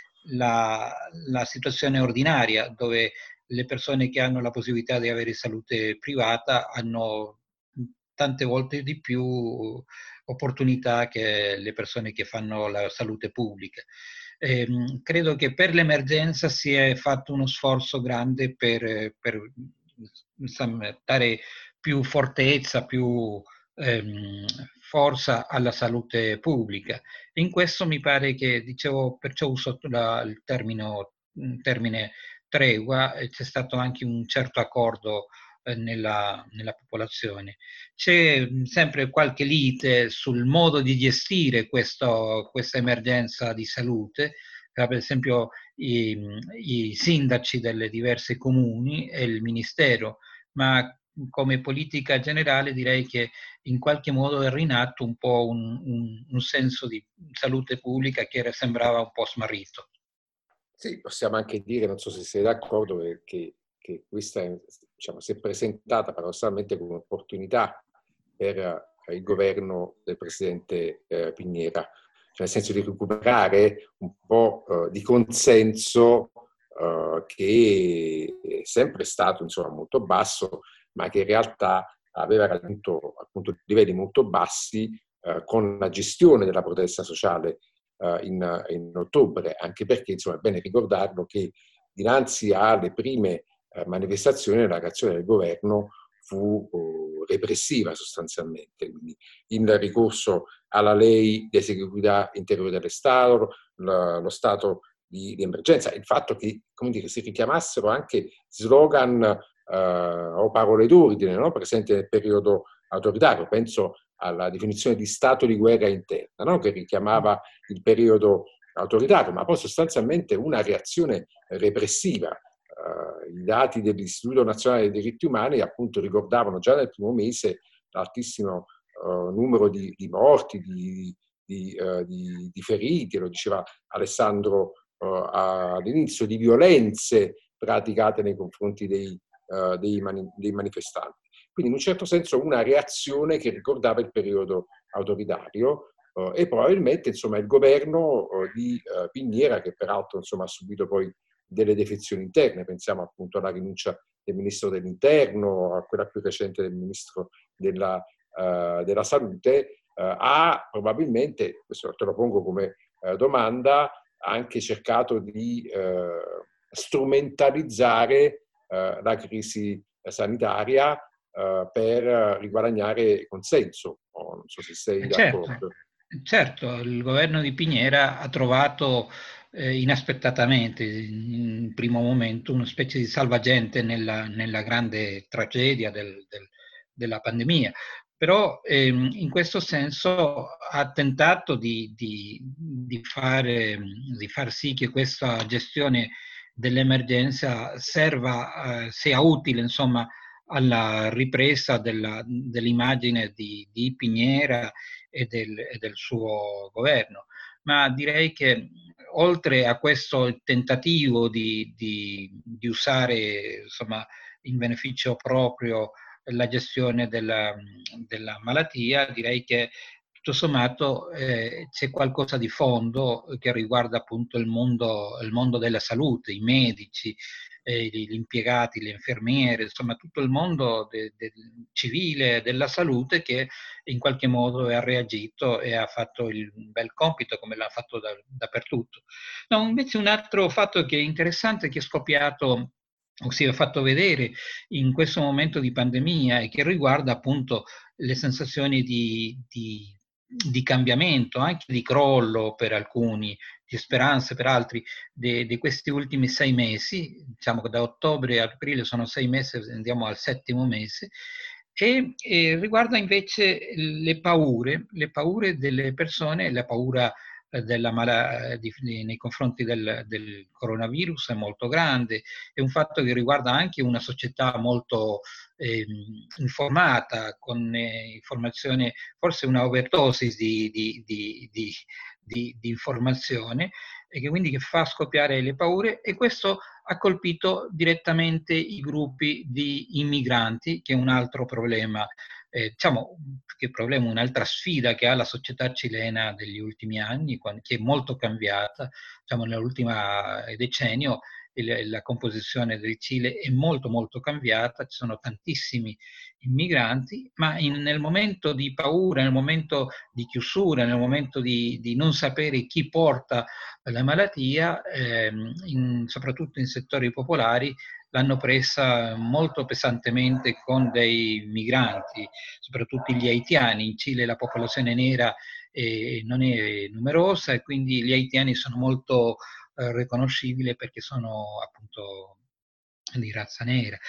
La, la situazione ordinaria, dove le persone che hanno la possibilità di avere salute privata hanno tante volte di più opportunità che le persone che fanno la salute pubblica. Eh, credo che per l'emergenza si è fatto uno sforzo grande per, per insomma, dare più fortezza, più ehm, forza alla salute pubblica. In questo mi pare che, dicevo, perciò uso la, il, termine, il termine tregua, e c'è stato anche un certo accordo eh, nella, nella popolazione. C'è sempre qualche lite sul modo di gestire questo, questa emergenza di salute, per esempio i, i sindaci delle diverse comuni e il Ministero, ma come politica generale direi che in qualche modo è rinato un po' un, un, un senso di salute pubblica che era, sembrava un po' smarrito. Sì, possiamo anche dire, non so se sei d'accordo, che, che questa diciamo, si è presentata paradossalmente come un'opportunità per il governo del presidente eh, Piñera, cioè nel senso di recuperare un po' eh, di consenso eh, che è sempre stato insomma, molto basso, ma che in realtà aveva raggiunto appunto livelli molto bassi eh, con la gestione della protesta sociale eh, in, in ottobre, anche perché insomma, è bene ricordarlo che dinanzi alle prime eh, manifestazioni la reazione del governo fu oh, repressiva sostanzialmente, quindi il ricorso alla lei di eseguità interiore dell'Estato, lo, lo stato di, di emergenza, il fatto che come dire, si richiamassero anche slogan Uh, o parole d'ordine no? presenti nel periodo autoritario. Penso alla definizione di stato di guerra interna, no? che richiamava il periodo autoritario, ma poi sostanzialmente una reazione repressiva. Uh, I dati dell'Istituto Nazionale dei Diritti Umani appunto ricordavano già nel primo mese l'altissimo uh, numero di, di morti, di, di, uh, di, di feriti, lo diceva Alessandro uh, all'inizio, di violenze praticate nei confronti dei Uh, dei, mani- dei manifestanti. Quindi in un certo senso una reazione che ricordava il periodo autoritario uh, e probabilmente insomma il governo uh, di uh, Piñera, che peraltro insomma ha subito poi delle defezioni interne, pensiamo appunto alla rinuncia del ministro dell'interno, a quella più recente del ministro della, uh, della salute, uh, ha probabilmente, questo te lo pongo come uh, domanda, anche cercato di uh, strumentalizzare Uh, la crisi sanitaria uh, per riguadagnare consenso. Oh, non so se sei certo, d'accordo. Certo, il governo di Piñera ha trovato eh, inaspettatamente, in primo momento, una specie di salvagente nella, nella grande tragedia del, del, della pandemia. Però ehm, in questo senso ha tentato di, di, di, fare, di far sì che questa gestione dell'emergenza serva, eh, sia utile, insomma, alla ripresa della, dell'immagine di, di Piñera e del, e del suo governo. Ma direi che oltre a questo tentativo di, di, di usare, insomma, in beneficio proprio la gestione della, della malattia, direi che tutto sommato eh, c'è qualcosa di fondo che riguarda appunto il mondo, il mondo della salute, i medici, eh, gli impiegati, le infermiere, insomma tutto il mondo de, de, civile della salute che in qualche modo ha reagito e ha fatto il bel compito come l'ha fatto da, dappertutto. No, invece un altro fatto che è interessante, che è scoppiato o si è fatto vedere in questo momento di pandemia e che riguarda appunto le sensazioni di, di, di cambiamento, anche di crollo per alcuni, di speranze per altri, di questi ultimi sei mesi, diciamo che da ottobre a aprile sono sei mesi, andiamo al settimo mese, e, e riguarda invece le paure, le paure delle persone, la paura della mala, di, di, nei confronti del, del coronavirus è molto grande, è un fatto che riguarda anche una società molto eh, informata, con eh, informazione, forse una overdose di, di, di, di, di, di informazione, e che quindi che fa scoppiare le paure, e questo ha colpito direttamente i gruppi di immigranti, che è un altro problema. Eh, diciamo che problema, un'altra sfida che ha la società cilena degli ultimi anni, che è molto cambiata, diciamo nell'ultimo decennio il, la composizione del Cile è molto molto cambiata, ci sono tantissimi immigranti, ma in, nel momento di paura, nel momento di chiusura, nel momento di, di non sapere chi porta la malattia, ehm, in, soprattutto in settori popolari, l'hanno presa molto pesantemente con dei migranti, soprattutto gli haitiani. In Cile la popolazione nera eh, non è numerosa e quindi gli haitiani sono molto eh, riconoscibili perché sono appunto di razza nera,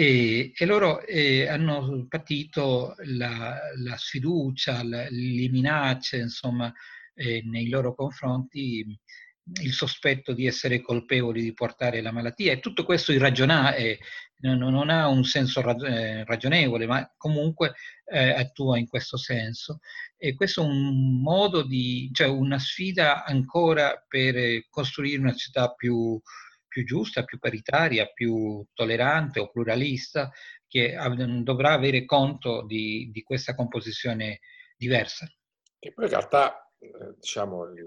e, e loro eh, hanno patito la, la sfiducia, la, le minacce, insomma, eh, nei loro confronti, il sospetto di essere colpevoli di portare la malattia, e tutto questo irragionabile, non, non ha un senso ragionevole, ma comunque eh, attua in questo senso. E questo è un modo di, cioè una sfida ancora per costruire una società più, più giusta, più paritaria, più tollerante o pluralista, che dovrà avere conto di, di questa composizione diversa. E poi in realtà, diciamo, il,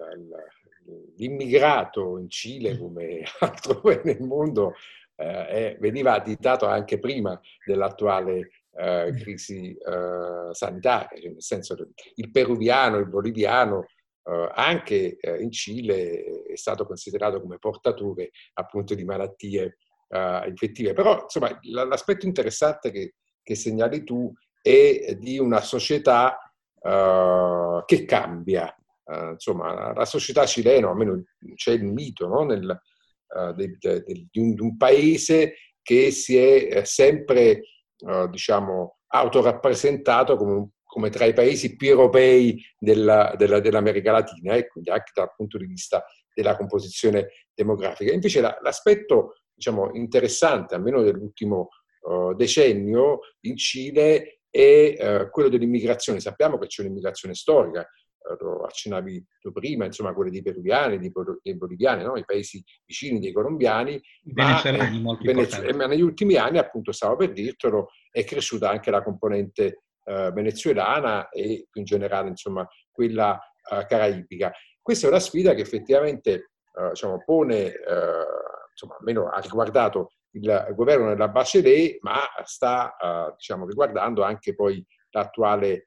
il, l'immigrato in Cile, come altrove nel mondo, eh, è, veniva additato anche prima dell'attuale eh, crisi eh, sanitaria, cioè nel senso che il peruviano, il boliviano, eh, anche eh, in Cile è stato considerato come portatore appunto di malattie eh, infettive. Però insomma l'aspetto interessante che, che segnali tu è di una società Uh, che cambia. Uh, insomma, la società cilena, almeno c'è il mito, no? Nel, uh, de, de, de, di, un, di un paese che si è sempre, uh, diciamo, autorappresentato come, come tra i paesi più europei della, della, dell'America Latina, e quindi anche dal punto di vista della composizione demografica. Invece la, l'aspetto, diciamo, interessante, almeno dell'ultimo uh, decennio, in Cile è eh, quello dell'immigrazione. Sappiamo che c'è un'immigrazione storica, eh, lo accennavi tu prima, insomma, quelle dei peruviani, dei, dei boliviani, no? I paesi vicini dei colombiani, i venezuelani, ma, molto Venezue- ma negli ultimi anni, appunto, stavo per dirtelo, è cresciuta anche la componente eh, venezuelana e più in generale, insomma, quella eh, caraibica. Questa è una sfida che effettivamente eh, diciamo, pone, eh, insomma, almeno ha riguardato il governo della Bachelet, ma sta uh, diciamo, riguardando anche poi l'attuale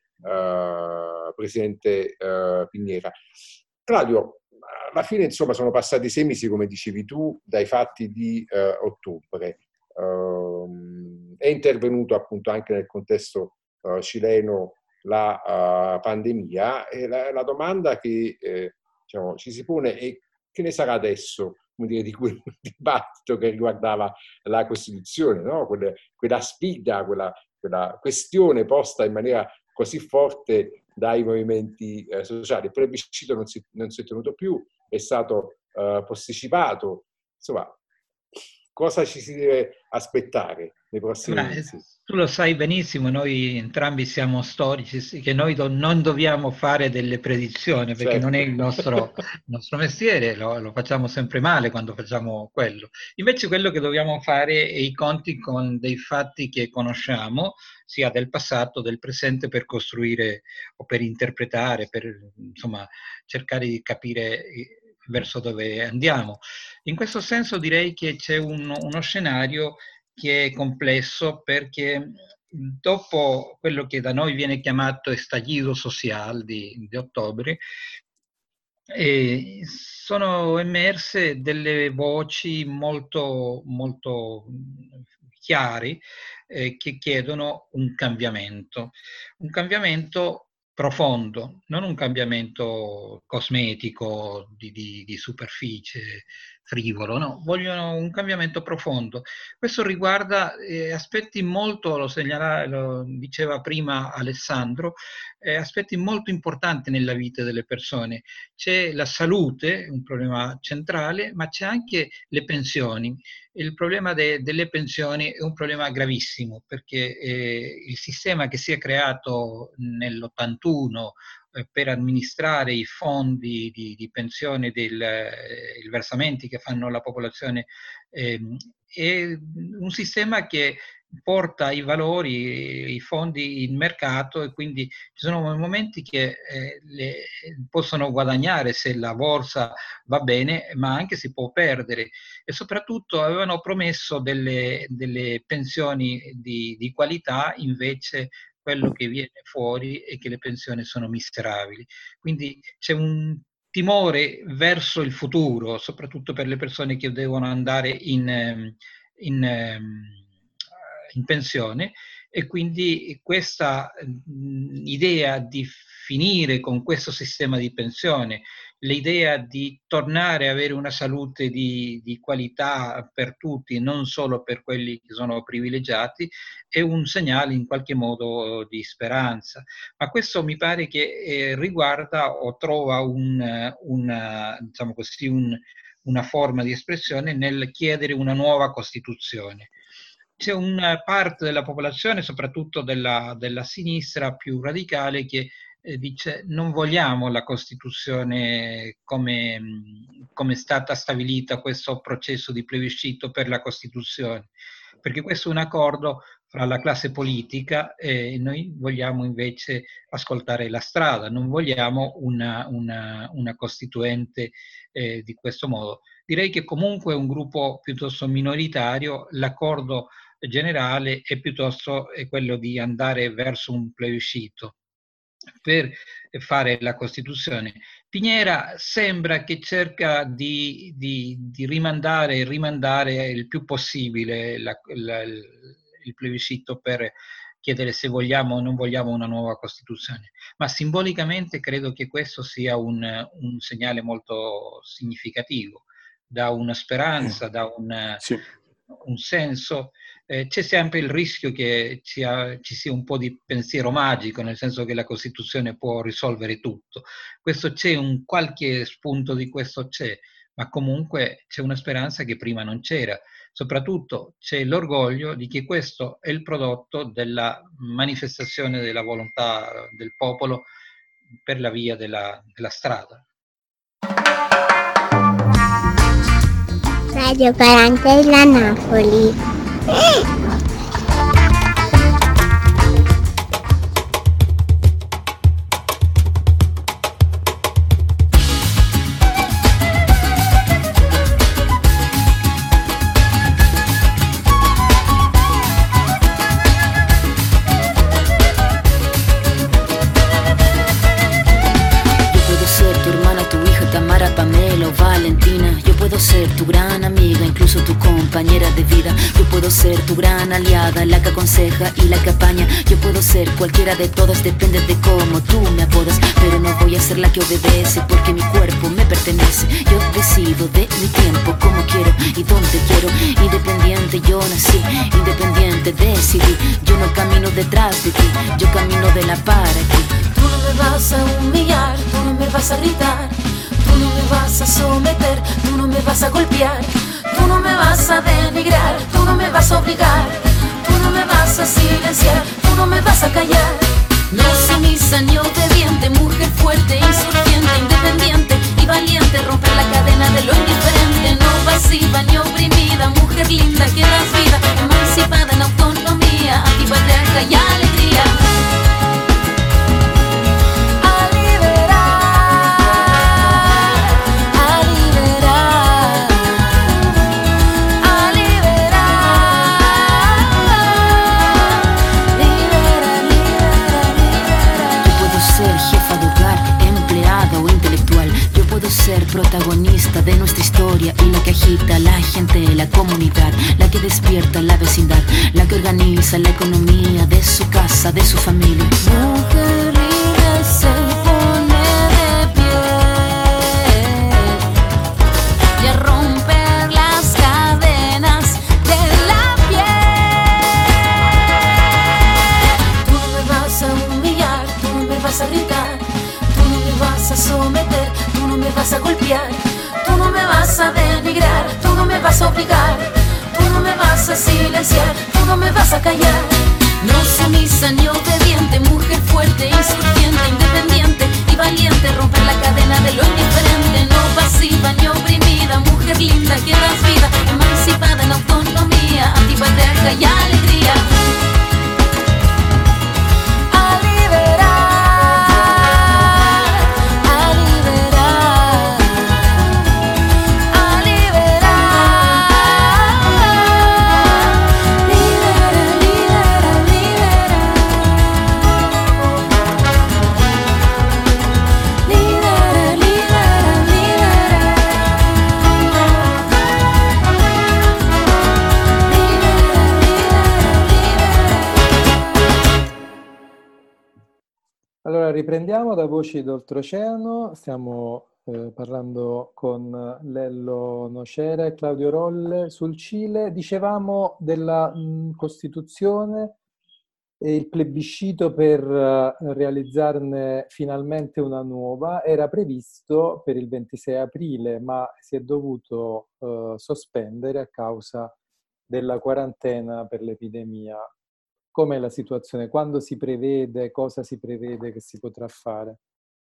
uh, presidente uh, Piñera. Claudio, alla fine insomma sono passati sei mesi, come dicevi tu, dai fatti di uh, ottobre. Uh, è intervenuto appunto anche nel contesto uh, cileno la uh, pandemia, e la, la domanda che eh, diciamo, ci si pone è: che ne sarà adesso, come dire, di quel dibattito che riguardava la Costituzione, no? Quelle, quella sfida, quella, quella questione posta in maniera così forte dai movimenti eh, sociali. Il plebiscito non si, non si è tenuto più, è stato uh, posticipato. Insomma, cosa ci si deve aspettare nei prossimi Ma, mesi? Tu lo sai benissimo, noi entrambi siamo storici, che noi do, non dobbiamo fare delle predizioni, perché Certo. non è il nostro, il nostro mestiere, lo, lo facciamo sempre male quando facciamo quello. Invece quello che dobbiamo fare è i conti con dei fatti che conosciamo, sia del passato, del presente, per costruire o per interpretare, per insomma cercare di capire verso dove andiamo. In questo senso direi che c'è un, uno scenario che è complesso, perché dopo quello che da noi viene chiamato estallido social di, di ottobre, eh, sono emerse delle voci molto, molto chiare eh, che chiedono un cambiamento, un cambiamento profondo, non un cambiamento cosmetico di, di, di superficie, frivolo, no, vogliono un cambiamento profondo. Questo riguarda eh, aspetti molto, lo segnala, lo diceva prima Alessandro, eh, aspetti molto importanti nella vita delle persone. C'è la salute, un problema centrale, ma c'è anche le pensioni. Il problema de, delle pensioni è un problema gravissimo, perché eh, il sistema che si è creato nell'ottantuno per amministrare i fondi di, di pensione, del, eh, i versamenti che fanno la popolazione, eh, è un sistema che porta i valori, i fondi in mercato, e quindi ci sono momenti che eh, le, possono guadagnare se la borsa va bene, ma anche si può perdere. E soprattutto avevano promesso delle, delle pensioni di, di qualità, invece quello che viene fuori è che le pensioni sono miserabili. Quindi c'è un timore verso il futuro, soprattutto per le persone che devono andare in, in, in pensione, e quindi questa idea di finire con questo sistema di pensione, l'idea di tornare a avere una salute di, di qualità per tutti, non solo per quelli che sono privilegiati, è un segnale in qualche modo di speranza. Ma questo mi pare che eh, riguarda o trova un, una, diciamo così, un, una forma di espressione nel chiedere una nuova Costituzione. C'è una parte della popolazione, soprattutto della, della sinistra più radicale, che eh, dice: non vogliamo la Costituzione come, come è stata stabilita, questo processo di plebiscito per la Costituzione, perché questo è un accordo fra la classe politica e noi vogliamo invece ascoltare la strada, non vogliamo una, una, una costituente eh, di questo modo. Direi che comunque è un gruppo piuttosto minoritario, l'accordo generale è piuttosto è quello di andare verso un plebiscito per fare la Costituzione. Piñera sembra che cerca di, di, di rimandare e rimandare il più possibile la, la, il plebiscito per chiedere se vogliamo o non vogliamo una nuova Costituzione. Ma simbolicamente credo che questo sia un, un segnale molto significativo, dà una speranza, dà un, sì. un senso. Eh, c'è sempre il rischio che ci, ha, ci sia un po' di pensiero magico, nel senso che la Costituzione può risolvere tutto. Questo c'è, un qualche spunto di questo c'è, ma comunque c'è una speranza che prima non c'era. Soprattutto c'è l'orgoglio di che questo è il prodotto della manifestazione della volontà del popolo per la via della, della strada. Radio Quarantella Napoli. Yo puedo ser tu hermana, tu hija, Tamara, Pamela, Dímelo, Valentina, yo puedo ser tu gran amiga, incluso tu compañera de vida. Yo puedo ser tu gran aliada, la que aconseja y la que apaña. Yo puedo ser cualquiera de todas, depende de cómo tú me apodas. Pero no voy a ser la que obedece, porque mi cuerpo me pertenece. Yo decido de mi tiempo, como quiero y donde quiero. Independiente yo nací, independiente decidí. Yo no camino detrás de ti, yo camino de la para aquí. Tú no me vas a humillar, tú no me vas a gritar, tú no me vas a someter, tú no me vas a golpear, tú no me vas a denigrar, tú no me vas a obligar, tú no me vas a silenciar, tú no me vas a callar. No sumisa ni obediente, mujer fuerte, insurgente, independiente y valiente, romper la cadena de lo indiferente. No pasiva ni oprimida, mujer linda que das vida, emancipada en autonomía, antipatriarca y alegría. Ser protagonista de nuestra historia y la que agita a la gente, la comunidad, la que despierta la vecindad, la que organiza la economía de su casa, de su familia. Mujer libre se pone de pie y a romper las cadenas de la piel. Tú no me vas a humillar, tú no me vas a gritar, tú no me vas a someter, tú no me vas a golpear, tú no me vas a denigrar, tú no me vas a obligar, tú no me vas a silenciar, tú no me vas a callar. No sumisa ni obediente, mujer fuerte, insurgente, independiente y valiente, romper la cadena de lo indiferente. No pasiva ni oprimida, mujer linda que das vida, emancipada en autonomía, antipatriarca y alegría. Allora, riprendiamo da Voci d'Oltreoceano, stiamo eh, parlando con Lello Nocera e Claudio Rolle sul Cile. Dicevamo della mh, Costituzione e il plebiscito per uh, realizzarne finalmente una nuova era previsto per il ventisei aprile, ma si è dovuto uh, sospendere a causa della quarantena per l'epidemia. Com'è la situazione? Quando si prevede? Cosa si prevede che si potrà fare?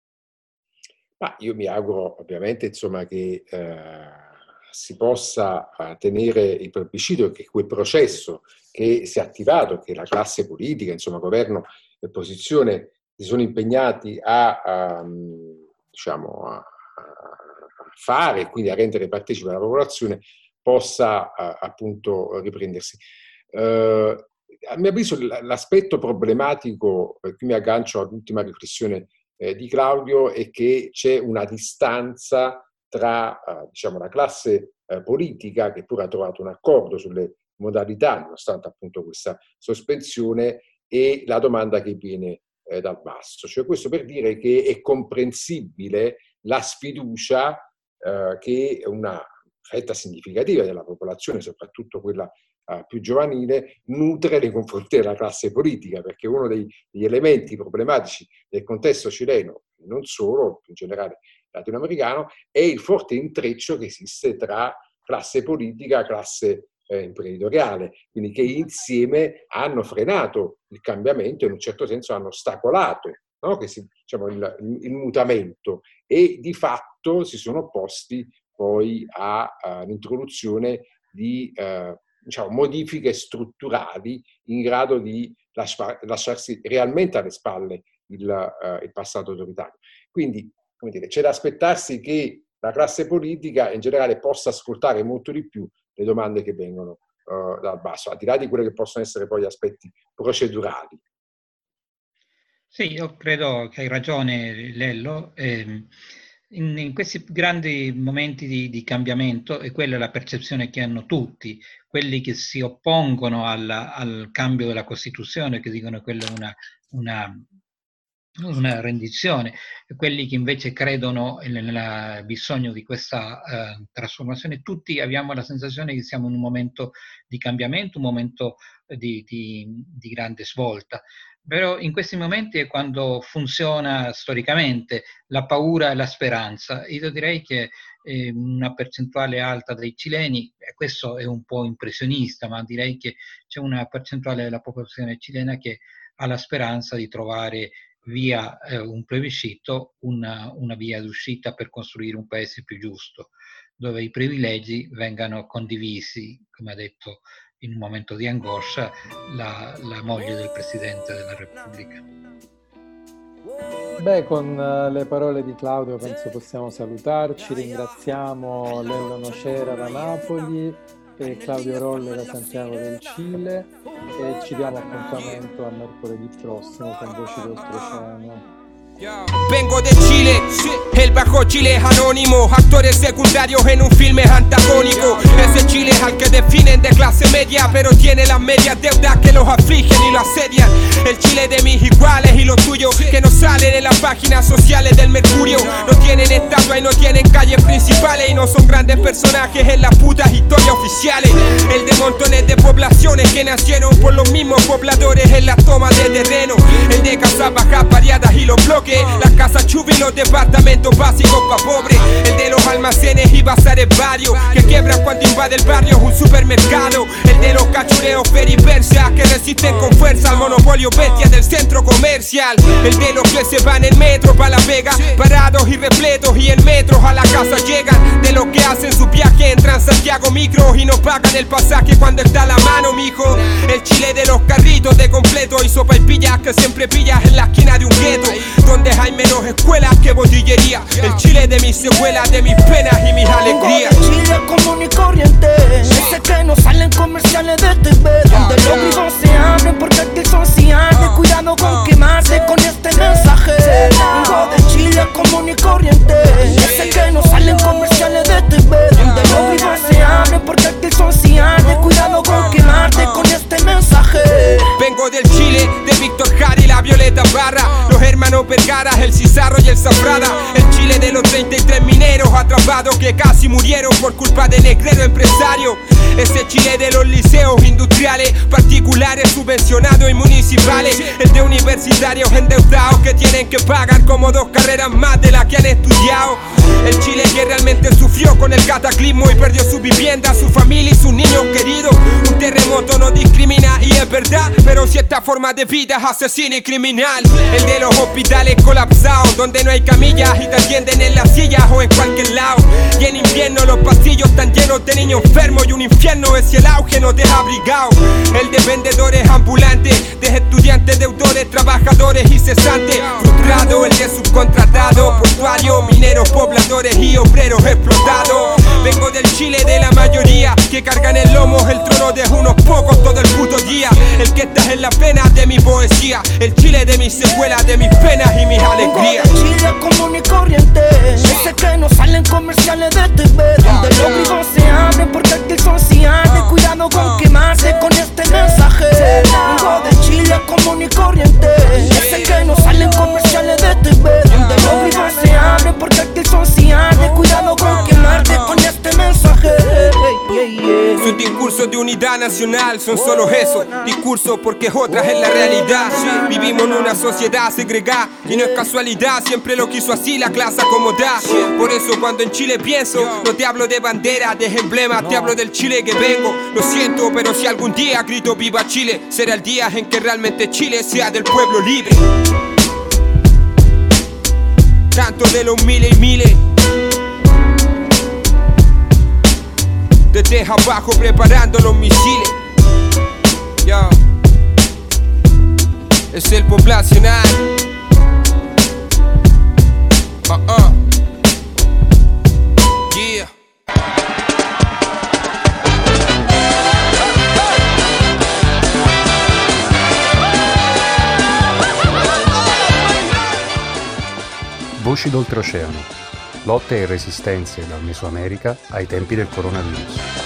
Ma io mi auguro ovviamente insomma, che eh, si possa eh, tenere il plebiscito, che quel processo che si è attivato, che la classe politica, insomma governo e opposizione si sono impegnati a, a, diciamo, a, a fare e quindi a rendere partecipe la popolazione, possa a, appunto riprendersi. Uh, A mio avviso l'aspetto problematico, per cui mi aggancio all'ultima riflessione eh, di Claudio, è che c'è una distanza tra eh, diciamo, la classe eh, politica, che pure ha trovato un accordo sulle modalità, nonostante appunto questa sospensione, e la domanda che viene eh, dal basso. Cioè questo per dire che è comprensibile la sfiducia eh, che una fetta significativa della popolazione, soprattutto quella Uh, più giovanile, nutre nei confronti della classe politica, perché uno dei, degli elementi problematici del contesto cileno, non solo, in generale latinoamericano, è il forte intreccio che esiste tra classe politica e classe eh, imprenditoriale, quindi che insieme hanno frenato il cambiamento e in un certo senso hanno ostacolato, no? che si, diciamo, il, il mutamento, e di fatto si sono opposti poi all'introduzione di uh, diciamo, modifiche strutturali in grado di lasciar, lasciarsi realmente alle spalle il, uh, il passato autoritario. Quindi, come dire, c'è da aspettarsi che la classe politica in generale possa ascoltare molto di più le domande che vengono uh, dal basso, al di là di quelli che possono essere poi aspetti procedurali. Sì, io credo che hai ragione, Lello. Eh, in, in questi grandi momenti di, di cambiamento, e quella è la percezione che hanno tutti, quelli che si oppongono alla, al cambio della Costituzione, che dicono che quella è una, una, una rendizione, e quelli che invece credono nel bisogno di questa uh, trasformazione. Tutti abbiamo la sensazione che siamo in un momento di cambiamento, un momento di, di, di grande svolta. Però in questi momenti è quando funziona storicamente la paura e la speranza. Io direi che eh, una percentuale alta dei cileni, e questo è un po' impressionista, ma direi che c'è una percentuale della popolazione cilena che ha la speranza di trovare via eh, un plebiscito, una, una via d'uscita per costruire un paese più giusto, dove i privilegi vengano condivisi, come ha detto in un momento di angoscia la, la moglie del Presidente della Repubblica. Beh, con le parole di Claudio penso possiamo salutarci. Ringraziamo Lello Nocera da Napoli e Claudio Rolle da Santiago del Cile, e ci diamo appuntamento a mercoledì prossimo con Voci d'Oltreoceano. Vengo de Chile, el bajo Chile es anónimo, actores secundarios en un filme antagónico. Ese Chile al que definen de clase media, pero tiene las medias deudas que los afligen y lo asedian. El Chile de mis iguales y los tuyos, que no salen en las páginas sociales del Mercurio. No tienen estatua y no tienen calles principales, y no son grandes personajes en las putas historias oficiales. El de montones de poblaciones que nacieron por los mismos pobladores en las tomas de terreno. El de casas bajas variadas y los bloques, las casas chubis y los departamentos básicos pa' pobres. El de los almacenes y bazares varios, que quiebran cuando invade el barrio un supermercado. El de los cachureos peripersas, que resisten con fuerza al monopolio bestia del centro comercial. El de los que se van en metro pa' La Vega, parados y repletos, y en metros a la casa llegan. De los que hacen su viaje en Transantiago Micro y no pagan el pasaje cuando está a la mano, mijo. El Chile de los carritos de completo y sopa y pillas que siempre pillas en la esquina de un gueto, donde hay menos escuelas que botillería. El Chile de mis secuelas, de mis penas y mis alegrías. El Chile común y corriente, ese que no salen comerciales de T V, donde los grifos se abren porque aquí son cianes. Cuidado con quemarse con este mensaje. Vengo de Chile común y corriente, ese que no salen comerciales de T V, donde los grifos se abren porque aquí son cianes. Cuidado con quemarte con este mensaje. Vengo del Chile de Víctor Jara y la Violeta Barra, los hermanos Vergara, el Cizarro y el Zafrada. El Chile de los treinta y tres mineros atrapados que casi murieron por culpa de negrero empresario. Ese Chile de los liceos industriales, particulares, subvencionados y municipales. El de universitarios endeudados que tienen que pagar como dos carreras más de las que han estudiado. El Chile que realmente sufrió con el cataclismo y perdió su vivienda, su familia y sus niños queridos. Un terremoto no discrimina y es verdad, pero si esta forma de vida es asesina y criminal. El de los hospitales colapsados, donde no hay camillas y te atienden en las sillas o en cualquier lado. Y en invierno los pasillos están llenos de niños enfermos, y un infierno es si el auge no te ha abrigado. El de vendedores ambulantes, de estudiantes, deudores, trabajadores y cesantes frustrados. El de subcontratados, portuarios, mineros, pobladores y obreros explotados. Vengo del Chile de la mayoría, que cargan en lomos el trono de unos pocos todo el puto día. El que está en la pena de mi poesía, el Chile de mis secuelas, de mis penas y mis alegrías. Vengo de Chile común y corriente, ese que no salen comerciales de T V, donde los grifos se abren porque aquí son cianes. Cuidado con quemarse con este mensaje. Vengo de Chile común y corriente, ese que no salen comerciales de T V, donde los grifos se abren porque aquí son cianes. Cuidado con quemarte con este mensaje. Sus discursos de unidad nacional son solo eso, discursos porque otras es la realidad. Vivimos en una sociedad segregada y no es casualidad, siempre lo quiso así la clase acomodada. Por eso cuando en Chile pienso, no te hablo de bandera, de emblemas, te hablo del Chile que vengo. Lo siento, pero si algún día grito viva Chile, será el día en que realmente Chile sea del pueblo libre. Canto de los miles y miles, desde abajo preparando los misiles. Yo. Es el poblacional. Uh -uh. Yeah. Voci d'Oltreoceano, Lotte e resistenze dal Mesoamerica ai tempi del coronavirus.